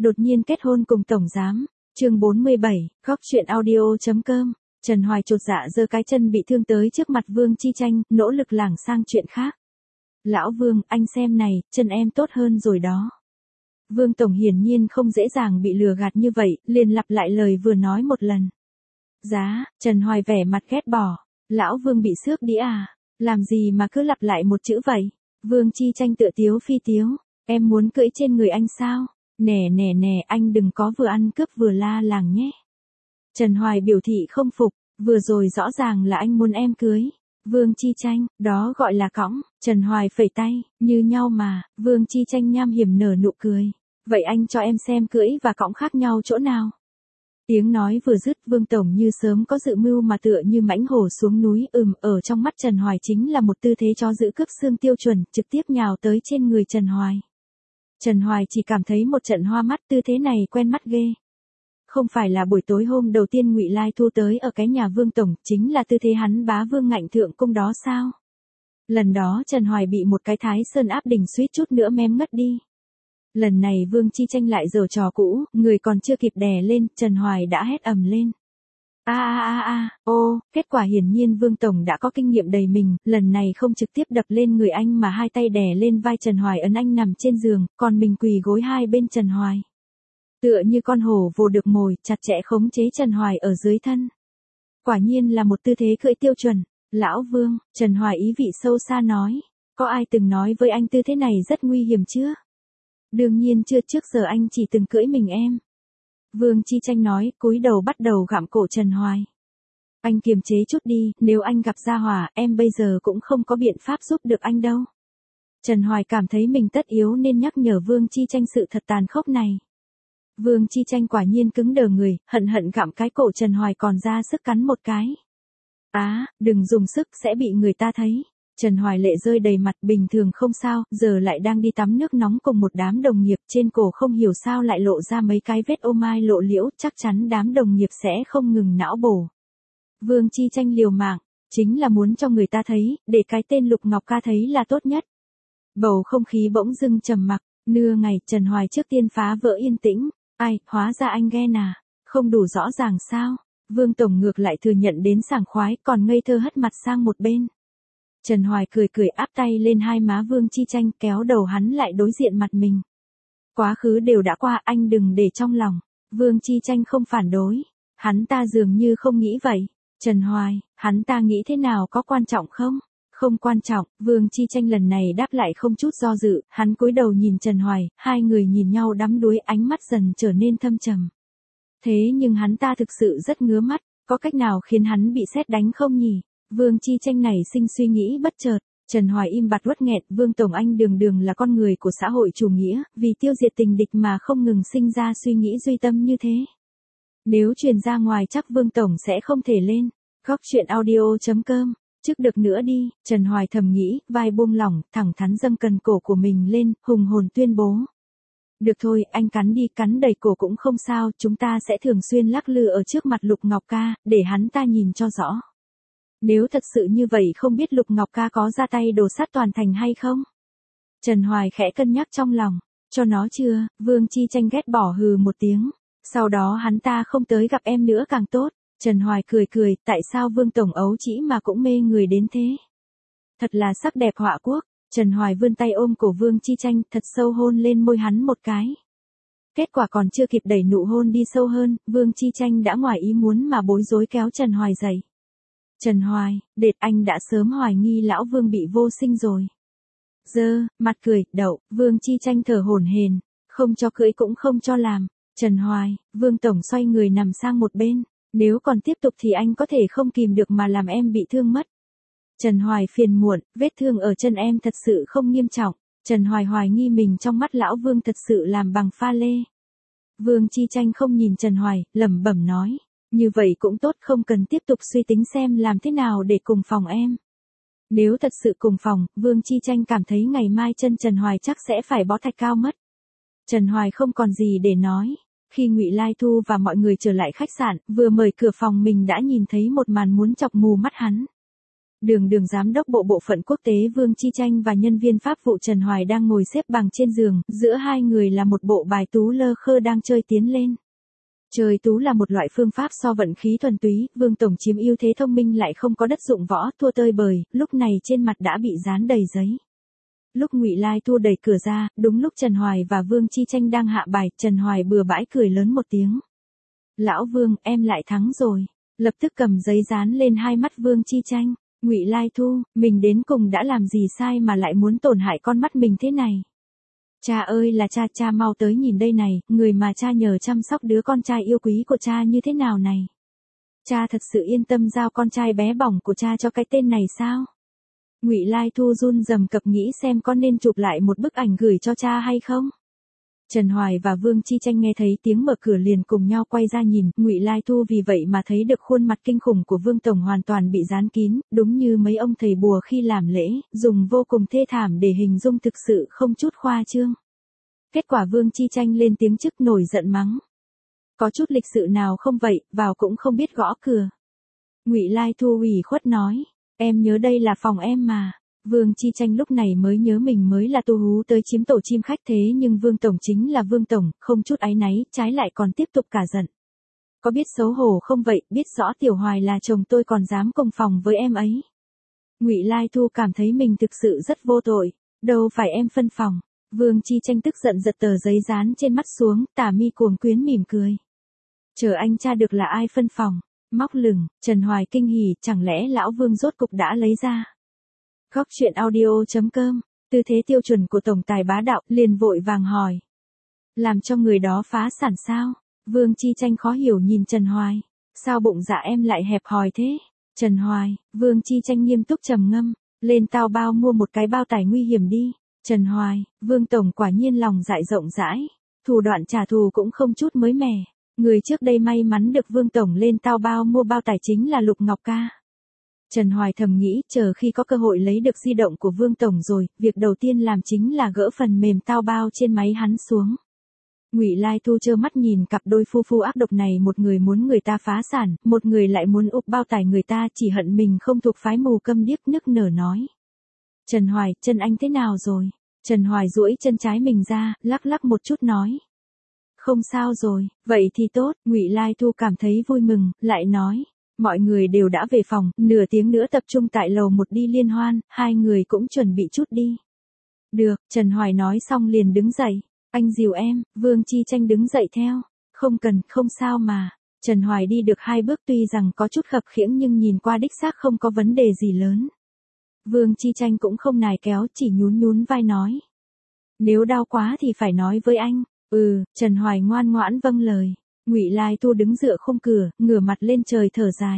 đột nhiên kết hôn cùng tổng giám. Chương 47, góc truyện audio.com. Trần Hoài chột dạ giơ cái chân bị thương tới trước mặt Vương Chi Tranh, nỗ lực lảng sang chuyện khác. Lão Vương, anh xem này, chân em tốt hơn rồi đó. Vương Tổng hiển nhiên không dễ dàng bị lừa gạt như vậy, liền lặp lại lời vừa nói một lần. Giá, Trần Hoài vẻ mặt ghét bỏ. Lão Vương bị xước đi à? Làm gì mà cứ lặp lại một chữ vậy? Vương Chi Tranh tựa tiếu phi tiếu. Em muốn cưỡi trên người anh sao? Nè, anh đừng có vừa ăn cướp vừa la làng nhé. Trần Hoài biểu thị không phục, vừa rồi rõ ràng là anh muốn em cưới. Vương Chi Tranh, đó gọi là cõng. Trần Hoài phẩy tay, như nhau mà. Vương Chi Tranh nham hiểm nở nụ cười. Vậy anh cho em xem cưỡi và cõng khác nhau chỗ nào? Tiếng nói vừa dứt, Vương Tổng như sớm có dự mưu mà tựa như mãnh hổ xuống núi. Ở trong mắt Trần Hoài chính là một tư thế chó giữ cướp xương tiêu chuẩn, trực tiếp nhào tới trên người Trần Hoài. Trần Hoài chỉ cảm thấy một trận hoa mắt, tư thế này quen mắt ghê. Không phải là buổi tối hôm đầu tiên Ngụy Lai Thu tới ở cái nhà Vương Tổng, chính là tư thế hắn bá vương ngạnh thượng cung đó sao? Lần đó Trần Hoài bị một cái Thái Sơn áp đỉnh suýt chút nữa mém ngất đi. Lần này Vương Chi Tranh lại giở trò cũ, người còn chưa kịp đè lên, Trần Hoài đã hét ầm lên. Kết quả hiển nhiên Vương Tổng đã có kinh nghiệm đầy mình, lần này không trực tiếp đập lên người anh mà hai tay đè lên vai Trần Hoài ấn anh nằm trên giường, còn mình quỳ gối hai bên Trần Hoài. Tựa như con hổ vồ được mồi, chặt chẽ khống chế Trần Hoài ở dưới thân. Quả nhiên là một tư thế cưỡi tiêu chuẩn. Lão Vương, Trần Hoài ý vị sâu xa nói. Có ai từng nói với anh tư thế này rất nguy hiểm chưa? Đương nhiên chưa, trước giờ anh chỉ từng cưỡi mình em. Vương Chi Tranh nói, cúi đầu bắt đầu gặm cổ Trần Hoài. Anh kiềm chế chút đi, nếu anh gặp Gia Hòa, em bây giờ cũng không có biện pháp giúp được anh đâu. Trần Hoài cảm thấy mình tất yếu nên nhắc nhở Vương Chi Tranh sự thật tàn khốc này. Vương Chi Tranh quả nhiên cứng đờ người, hận gặm cái cổ Trần Hoài còn ra sức cắn một cái. Đừng dùng sức sẽ bị người ta thấy. Trần Hoài lệ rơi đầy mặt, bình thường không sao, giờ lại đang đi tắm nước nóng cùng một đám đồng nghiệp, trên cổ không hiểu sao lại lộ ra mấy cái vết ô mai lộ liễu, chắc chắn đám đồng nghiệp sẽ không ngừng não bổ. Vương Chi Tranh liều mạng, chính là muốn cho người ta thấy, để cái tên Lục Ngọc Ca thấy là tốt nhất. Bầu không khí bỗng dưng trầm mặc, nửa ngày Trần Hoài trước tiên phá vỡ yên tĩnh. Ai, hóa ra anh ghen à? Không đủ rõ ràng sao? Vương Tổng ngược lại thừa nhận đến sảng khoái, còn ngây thơ hất mặt sang một bên. Trần Hoài cười áp tay lên hai má Vương Chi Tranh, kéo đầu hắn lại đối diện mặt mình. Quá khứ đều đã qua, anh đừng để trong lòng. Vương Chi Tranh không phản đối. Hắn ta dường như không nghĩ vậy. Trần Hoài, hắn ta nghĩ thế nào, có quan trọng không? Không quan trọng. Vương Chi Tranh lần này đáp lại không chút do dự, hắn cúi đầu nhìn Trần Hoài, hai người nhìn nhau đắm đuối, ánh mắt dần trở nên thâm trầm. Thế nhưng hắn ta thực sự rất ngứa mắt, có cách nào khiến hắn bị sét đánh không nhỉ? Vương Chi Tranh nảy sinh suy nghĩ bất chợt. Trần Hoài im bặt uất nghẹt, Vương Tổng anh đường là con người của xã hội chủ nghĩa, vì tiêu diệt tình địch mà không ngừng sinh ra suy nghĩ duy tâm như thế. Nếu truyền ra ngoài chắc Vương Tổng sẽ không thể lên. Góc truyện audio.com. Trước được nữa đi, Trần Hoài thầm nghĩ, vai buông lỏng, thẳng thắn dâng cần cổ của mình lên, hùng hồn tuyên bố. Được thôi, anh cắn đi, cắn đầy cổ cũng không sao, chúng ta sẽ thường xuyên lắc lư ở trước mặt Lục Ngọc Ca, để hắn ta nhìn cho rõ. Nếu thật sự như vậy không biết Lục Ngọc Ca có ra tay đổ sát toàn thành hay không? Trần Hoài khẽ cân nhắc trong lòng, cho nó chưa, Vương Chi Tranh ghét bỏ hừ một tiếng. Sau đó hắn ta không tới gặp em nữa càng tốt. Trần Hoài cười, tại sao Vương Tổng ấu trĩ mà cũng mê người đến thế? Thật là sắc đẹp họa quốc. Trần Hoài vươn tay ôm cổ Vương Chi Tranh, thật sâu hôn lên môi hắn một cái. Kết quả còn chưa kịp đẩy nụ hôn đi sâu hơn, Vương Chi Tranh đã ngoài ý muốn mà bối rối kéo Trần Hoài dậy. Trần Hoài, đệt anh đã sớm hoài nghi lão Vương bị vô sinh rồi. Mặt cười, đậu, Vương Chi Tranh thở hổn hển, không cho cưỡi cũng không cho làm. Trần Hoài, Vương Tổng xoay người nằm sang một bên. Nếu còn tiếp tục thì anh có thể không kìm được mà làm em bị thương mất. Trần Hoài phiền muộn, vết thương ở chân em thật sự không nghiêm trọng. Trần Hoài hoài nghi mình trong mắt lão Vương thật sự làm bằng pha lê. Vương Chi Tranh không nhìn Trần Hoài, lẩm bẩm nói. Như vậy cũng tốt, không cần tiếp tục suy tính xem làm thế nào để cùng phòng em. Nếu thật sự cùng phòng, Vương Chi Tranh cảm thấy ngày mai chân Trần Hoài chắc sẽ phải bó thạch cao mất. Trần Hoài không còn gì để nói. Khi Ngụy Lai Thu và mọi người trở lại khách sạn, vừa mở cửa phòng mình đã nhìn thấy một màn muốn chọc mù mắt hắn. Đường giám đốc bộ phận quốc tế Vương Chi Tranh và nhân viên pháp vụ Trần Hoài đang ngồi xếp bằng trên giường, giữa hai người là một bộ bài tú lơ khơ đang chơi tiến lên. Chơi tú là một loại phương pháp so vận khí thuần túy, Vương tổng chiếm ưu thế thông minh lại không có đất dụng võ, thua tơi bời, lúc này trên mặt đã bị dán đầy giấy. Lúc Ngụy Lai Thu đẩy cửa ra, đúng lúc Trần Hoài và Vương Chi Tranh đang hạ bài, Trần Hoài bừa bãi cười lớn một tiếng. Lão Vương, em lại thắng rồi. Lập tức cầm giấy dán lên hai mắt Vương Chi Tranh. Ngụy Lai Thu, mình đến cùng đã làm gì sai mà lại muốn tổn hại con mắt mình thế này? Cha ơi là cha, cha mau tới nhìn đây này, người mà cha nhờ chăm sóc đứa con trai yêu quý của cha như thế nào này? Cha thật sự yên tâm giao con trai bé bỏng của cha cho cái tên này sao? Ngụy Lai Thu run rầm cập nghĩ xem có nên chụp lại một bức ảnh gửi cho cha hay không? Trần Hoài và Vương Chi Tranh nghe thấy tiếng mở cửa liền cùng nhau quay ra nhìn, Ngụy Lai Thu vì vậy mà thấy được khuôn mặt kinh khủng của Vương tổng hoàn toàn bị dán kín, đúng như mấy ông thầy bùa khi làm lễ, dùng vô cùng thê thảm để hình dung thực sự không chút khoa trương. Kết quả Vương Chi Tranh lên tiếng chức nổi giận mắng. Có chút lịch sự nào không vậy, vào cũng không biết gõ cửa. Ngụy Lai Thu ủy khuất nói, em nhớ đây là phòng em mà. Vương Chi Tranh lúc này mới nhớ mình mới là tu hú tới chiếm tổ chim khách thế nhưng Vương tổng chính là Vương tổng, không chút áy náy, trái lại còn tiếp tục cả giận. Có biết xấu hổ không vậy, biết rõ Tiểu Hoài là chồng tôi còn dám cùng phòng với em ấy. Ngụy Lai Thu cảm thấy mình thực sự rất vô tội, đâu phải em phân phòng. Vương Chi Tranh tức giận giật tờ giấy dán trên mắt xuống, tà mi cuồng quyến mỉm cười. Chờ anh tra được là ai phân phòng. Móc lửng, Trần Hoài kinh hỉ, chẳng lẽ lão Vương rốt cục đã lấy ra. Góc chuyện audio.com, tư thế tiêu chuẩn của tổng tài bá đạo, liền vội vàng hỏi. Làm cho người đó phá sản sao? Vương Chi Tranh khó hiểu nhìn Trần Hoài. Sao bụng dạ em lại hẹp hòi thế? Trần Hoài, Vương Chi Tranh nghiêm túc trầm ngâm, lên tao bao mua một cái bao tải nguy hiểm đi. Trần Hoài, Vương tổng quả nhiên lòng dạ rộng rãi, thủ đoạn trả thù cũng không chút mới mẻ. Người trước đây may mắn được Vương tổng lên tao bao mua bao tải chính là Lục Ngọc Ca. Trần Hoài thầm nghĩ, chờ khi có cơ hội lấy được di động của Vương tổng rồi, việc đầu tiên làm chính là gỡ phần mềm tao bao trên máy hắn xuống. Ngụy Lai Thu trơ mắt nhìn cặp đôi phu phu ác độc này, một người muốn người ta phá sản, một người lại muốn úp bao tải người ta, chỉ hận mình không thuộc phái mù câm điếc, nức nở nói. Trần Hoài, chân anh thế nào rồi? Trần Hoài duỗi chân trái mình ra, lắc lắc một chút nói. Không sao rồi, vậy thì tốt. Ngụy Lai Thu cảm thấy vui mừng, lại nói. Mọi người đều đã về phòng, nửa tiếng nữa tập trung tại lầu 1 đi liên hoan, hai người cũng chuẩn bị chút đi. Được, Trần Hoài nói xong liền đứng dậy. Anh dìu em, Vương Chi Tranh đứng dậy theo. Không cần, không sao mà. Trần Hoài đi được 2 bước tuy rằng có chút khập khiễng nhưng nhìn qua đích xác không có vấn đề gì lớn. Vương Chi Tranh cũng không nài kéo, chỉ nhún nhún vai nói. Nếu đau quá thì phải nói với anh. Trần Hoài ngoan ngoãn vâng lời. Ngụy Lai Thu đứng dựa khung cửa, ngửa mặt lên trời thở dài.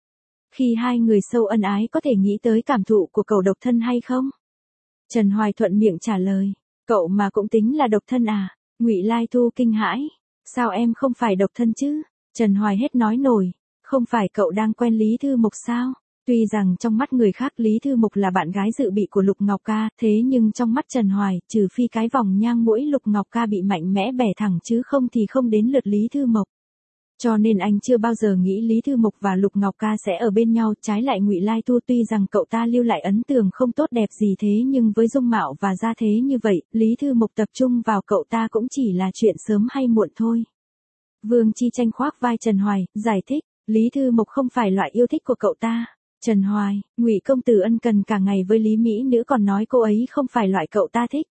Khi hai người sâu ân ái có thể nghĩ tới cảm thụ của cậu độc thân hay không? Trần Hoài thuận miệng trả lời. Cậu mà cũng tính là độc thân à? Ngụy Lai Thu kinh hãi. Sao em không phải độc thân chứ? Trần Hoài hết nói nổi. Không phải cậu đang quen Lý Thư Mục sao? Tuy rằng trong mắt người khác Lý Thư Mục là bạn gái dự bị của Lục Ngọc Ca, thế nhưng trong mắt Trần Hoài, trừ phi cái vòng nhang mũi Lục Ngọc Ca bị mạnh mẽ bẻ thẳng chứ không thì không đến lượt Lý Thư Mục. Cho nên anh chưa bao giờ nghĩ Lý Thư Mục và Lục Ngọc Ca sẽ ở bên nhau, trái lại Ngụy Lai Thu tuy rằng cậu ta lưu lại ấn tượng không tốt đẹp gì thế nhưng với dung mạo và gia thế như vậy, Lý Thư Mục tập trung vào cậu ta cũng chỉ là chuyện sớm hay muộn thôi. Vương Chi Tranh khoác vai Trần Hoài, giải thích, Lý Thư Mục không phải loại yêu thích của cậu ta. Trần Hoài, Ngụy công tử ân cần cả ngày với Lý Mỹ Nữ còn nói cô ấy không phải loại cậu ta thích.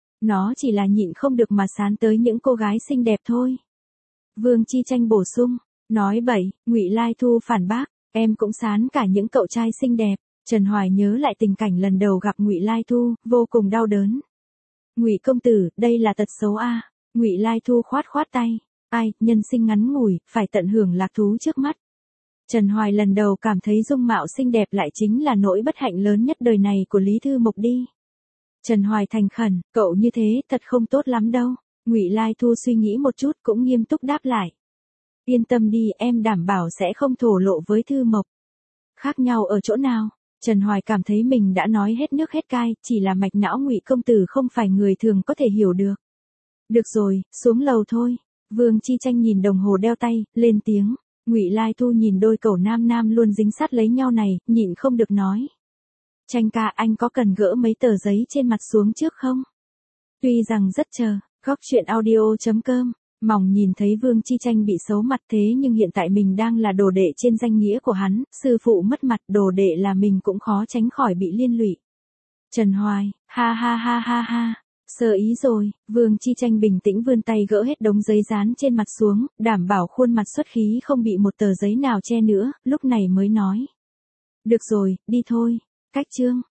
Nó chỉ là nhịn không được mà sán tới những cô gái xinh đẹp thôi. Vương Chi Tranh bổ sung, nói bậy, Ngụy Lai Thu phản bác, em cũng sán cả những cậu trai xinh đẹp. Trần Hoài nhớ lại tình cảnh lần đầu gặp Ngụy Lai Thu, vô cùng đau đớn. Ngụy công tử, đây là tật xấu a. Ngụy Lai Thu khoát khoát tay, ai, nhân sinh ngắn ngủi, phải tận hưởng lạc thú trước mắt. Trần Hoài lần đầu cảm thấy dung mạo xinh đẹp lại chính là nỗi bất hạnh lớn nhất đời này của Lý Thư Mục đi. Trần Hoài thành khẩn, cậu như thế thật không tốt lắm đâu. Ngụy Lai Thu suy nghĩ một chút cũng nghiêm túc đáp lại. Yên tâm đi, em đảm bảo sẽ không thổ lộ với Thư Mộc. Khác nhau ở chỗ nào? Trần Hoài cảm thấy mình đã nói hết nước hết cay, chỉ là mạch não Ngụy công tử không phải người thường có thể hiểu được. Được rồi, xuống lầu thôi. Vương Chi Tranh nhìn đồng hồ đeo tay, lên tiếng. Ngụy Lai Thu nhìn đôi cẩu nam nam luôn dính sát lấy nhau này, nhịn không được nói. Tranh ca, anh có cần gỡ mấy tờ giấy trên mặt xuống trước không? Tuy rằng rất chờ, góc chuyện audio.com, mỏng nhìn thấy Vương Chi Tranh bị xấu mặt thế nhưng hiện tại mình đang là đồ đệ trên danh nghĩa của hắn, sư phụ mất mặt đồ đệ là mình cũng khó tránh khỏi bị liên lụy. Trần Hoài, ha ha ha ha ha, sơ ý rồi, Vương Chi Tranh bình tĩnh vươn tay gỡ hết đống giấy dán trên mặt xuống, đảm bảo khuôn mặt xuất khí không bị một tờ giấy nào che nữa, lúc này mới nói. Được rồi, đi thôi, cách chương.